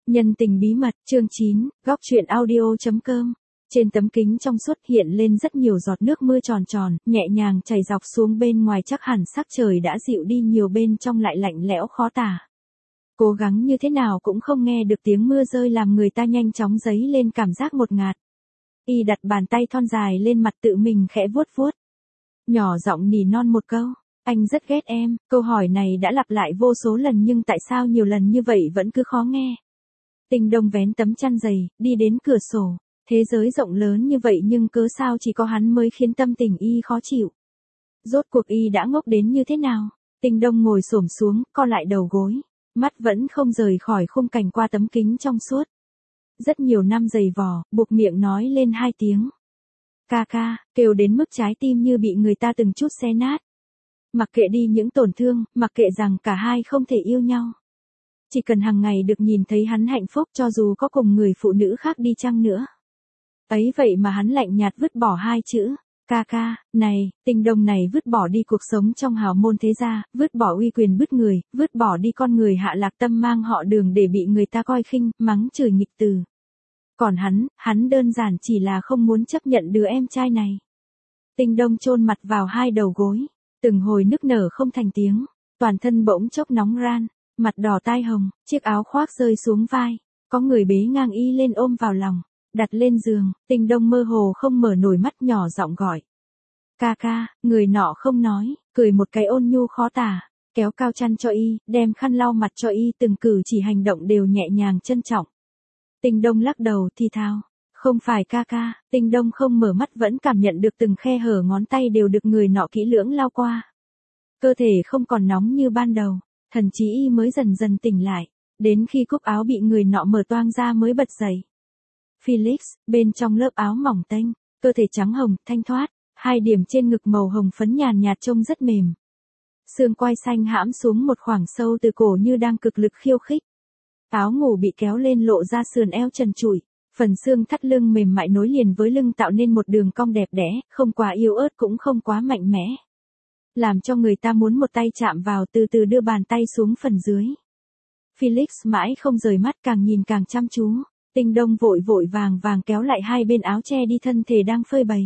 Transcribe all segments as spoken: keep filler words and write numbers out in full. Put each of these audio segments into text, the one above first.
Nhân tình bí mật, chương chín, góc truyện audio.com. Trên tấm kính trong suốt hiện lên rất nhiều giọt nước mưa tròn tròn, nhẹ nhàng chảy dọc xuống bên ngoài, chắc hẳn sắc trời đã dịu đi nhiều, bên trong lại lạnh lẽo khó tả. Cố gắng như thế nào cũng không nghe được tiếng mưa rơi, làm người ta nhanh chóng dấy lên cảm giác ngột ngạt. Y đặt bàn tay thon dài lên mặt tự mình khẽ vuốt vuốt. Nhỏ giọng nỉ non một câu, anh rất ghét em. Câu hỏi này đã lặp lại vô số lần nhưng tại sao nhiều lần như vậy vẫn cứ khó nghe. Tinh Đông vén tấm chăn dày, đi đến cửa sổ. Thế giới rộng lớn như vậy nhưng cớ sao chỉ có hắn mới khiến tâm tình y khó chịu. Rốt cuộc y đã ngốc đến như thế nào? Tinh Đông ngồi xổm xuống, co lại đầu gối. Mắt vẫn không rời khỏi khung cảnh qua tấm kính trong suốt. Rất nhiều năm dày vò, buộc miệng nói lên hai tiếng. Ca ca, kêu đến mức trái tim như bị người ta từng chút xé nát. Mặc kệ đi những tổn thương, mặc kệ rằng cả hai không thể yêu nhau. Chỉ cần hàng ngày được nhìn thấy hắn hạnh phúc, cho dù có cùng người phụ nữ khác đi chăng nữa. Ấy vậy mà hắn lạnh nhạt vứt bỏ hai chữ, ca ca. Này, Tinh Đông này vứt bỏ đi cuộc sống trong hào môn thế gia, vứt bỏ uy quyền bứt người, vứt bỏ đi con người hạ lạc tâm mang họ Đường để bị người ta coi khinh, mắng chửi nghịch từ. Còn hắn, hắn đơn giản chỉ là không muốn chấp nhận đứa em trai này. Tinh Đông chôn mặt vào hai đầu gối, từng hồi nức nở không thành tiếng, toàn thân bỗng chốc nóng ran, mặt đỏ tai hồng, chiếc áo khoác rơi xuống vai, có người bế ngang y lên ôm vào lòng, đặt lên giường. Tinh Đông mơ hồ không mở nổi mắt, nhỏ giọng gọi. Ca ca. Người nọ không nói, cười một cái ôn nhu khó tả, kéo cao chăn cho y, đem khăn lau mặt cho y, từng cử chỉ hành động đều nhẹ nhàng trân trọng. Tinh Đông lắc đầu thì thào, không phải ca ca. Tinh Đông không mở mắt vẫn cảm nhận được từng khe hở ngón tay đều được người nọ kỹ lưỡng lau qua. Cơ thể không còn nóng như ban đầu, thần trí y mới dần dần tỉnh lại, đến khi cúc áo bị người nọ mở toang ra mới bật dậy. Felix, bên trong lớp áo mỏng tênh, cơ thể trắng hồng, thanh thoát, hai điểm trên ngực màu hồng phấn nhàn nhạt trông rất mềm. Xương quai xanh hãm xuống một khoảng sâu từ cổ như đang cực lực khiêu khích. Áo ngủ bị kéo lên lộ ra sườn eo trần trụi, phần xương thắt lưng mềm mại nối liền với lưng tạo nên một đường cong đẹp đẽ, không quá yếu ớt cũng không quá mạnh mẽ. Làm cho người ta muốn một tay chạm vào, từ từ đưa bàn tay xuống phần dưới. Felix mãi không rời mắt, càng nhìn càng chăm chú. Tinh Đông vội vội vàng vàng kéo lại hai bên áo che đi thân thể đang phơi bày.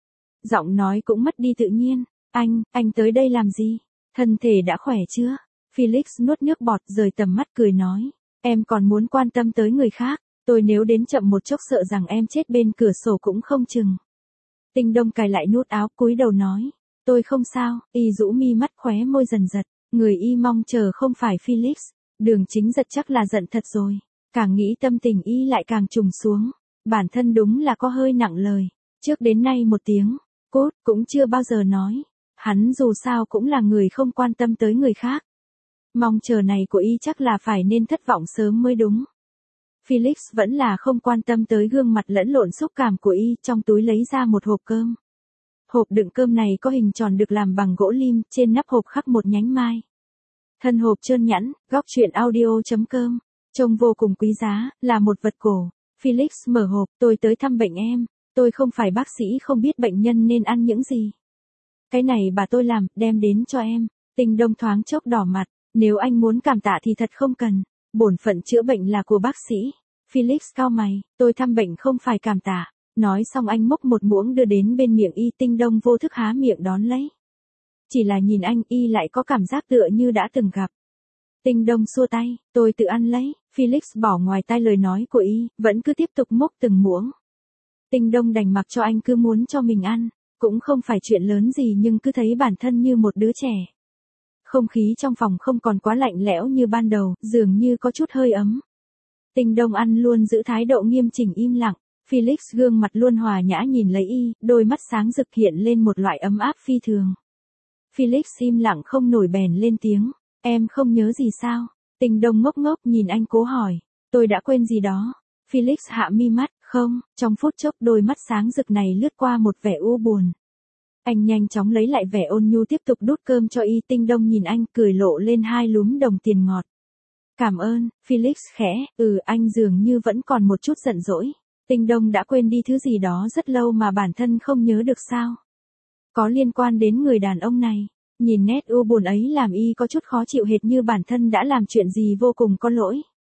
Giọng nói cũng mất đi tự nhiên. Anh, anh tới đây làm gì? Thân thể đã khỏe chưa? Felix nuốt nước bọt rời tầm mắt cười nói. Em còn muốn quan tâm tới người khác. Tôi nếu đến chậm một chốc sợ rằng em chết bên cửa sổ cũng không chừng. Tinh Đông cài lại nút áo, cúi đầu nói. Tôi không sao. Y rũ mi mắt, khóe môi dần giật. Người y mong chờ không phải Felix. Đường Chính giật chắc là giận thật rồi. Càng nghĩ tâm tình y lại càng trùng xuống. Bản thân đúng là có hơi nặng lời. Trước đến nay một tiếng cốt cũng chưa bao giờ nói. Hắn dù sao cũng là người không quan tâm tới người khác. Mong chờ này của y chắc là phải nên thất vọng sớm mới đúng. Felix vẫn là không quan tâm tới gương mặt lẫn lộn xúc cảm của y, trong túi lấy ra một hộp cơm. Hộp đựng cơm này có hình tròn được làm bằng gỗ lim, trên nắp hộp khắc một nhánh mai. Thân hộp trơn nhẵn, góc truyện audio.com. Trông vô cùng quý giá, là một vật cổ. Felix mở hộp, tôi tới thăm bệnh em. Tôi không phải bác sĩ không biết bệnh nhân nên ăn những gì. Cái này bà tôi làm, đem đến cho em. Tinh Đông thoáng chốc đỏ mặt. Nếu anh muốn cảm tạ thì thật không cần. Bổn phận chữa bệnh là của bác sĩ. Felix cau mày, tôi thăm bệnh không phải cảm tạ. Nói xong anh múc một muỗng đưa đến bên miệng y. Tinh Đông vô thức há miệng đón lấy. Chỉ là nhìn anh, y lại có cảm giác tựa như đã từng gặp. Tinh Đông xua tay, tôi tự ăn lấy. Felix bỏ ngoài tai lời nói của y, vẫn cứ tiếp tục múc từng muỗng. Tinh Đông đành mặc cho anh cứ muốn cho mình ăn, cũng không phải chuyện lớn gì nhưng cứ thấy bản thân như một đứa trẻ. Không khí trong phòng không còn quá lạnh lẽo như ban đầu, dường như có chút hơi ấm. Tinh Đông ăn luôn giữ thái độ nghiêm chỉnh im lặng. Felix gương mặt luôn hòa nhã nhìn lấy y, đôi mắt sáng rực hiện lên một loại ấm áp phi thường. Felix im lặng không nổi bèn lên tiếng. Em không nhớ gì sao? Tinh Đông ngốc ngốc nhìn anh cố hỏi. Tôi đã quên gì đó. Felix hạ mi mắt, không. Trong phút chốc đôi mắt sáng rực này lướt qua một vẻ u buồn. Anh nhanh chóng lấy lại vẻ ôn nhu tiếp tục đút cơm cho y. Tinh Đông nhìn anh cười lộ lên hai lúm đồng tiền ngọt. Cảm ơn. Felix khẽ, ừ anh dường như vẫn còn một chút giận dỗi. Tinh Đông đã quên đi thứ gì đó rất lâu mà bản thân không nhớ được sao. Có liên quan đến người đàn ông này. Nhìn nét u buồn ấy làm y có chút khó chịu, hệt như bản thân đã làm chuyện gì vô cùng có lỗi.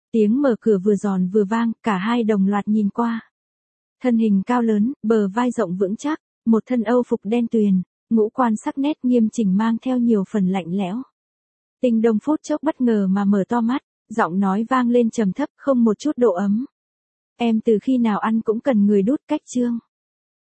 Tiếng mở cửa vừa giòn vừa vang, cả hai đồng loạt nhìn qua. Thân hình cao lớn, bờ vai rộng vững chắc, một thân âu phục đen tuyền, ngũ quan sắc nét nghiêm chỉnh mang theo nhiều phần lạnh lẽo. Tinh Đông phút chốc bất ngờ mà mở to mắt, giọng nói vang lên trầm thấp không một chút độ ấm. Em từ khi nào ăn cũng cần người đút cách chương.